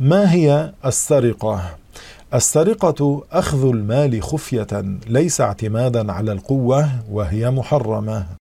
ما هي السرقة؟ السرقة أخذ المال خفية ليس اعتمادا على القوة، وهي محرمة.